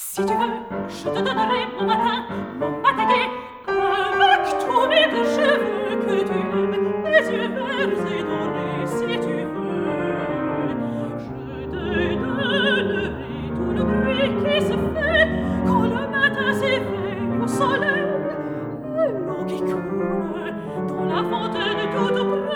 Si tu veux, je te donnerai mon matin, mon bataguet, avec tous mes beaux cheveux que tu aimes, les yeux verts et dorés, si tu veux. Je te donnerai tout le bruit qui se fait quand le matin s'éveille au soleil, et l'eau qui coule dans la fontaine toute près.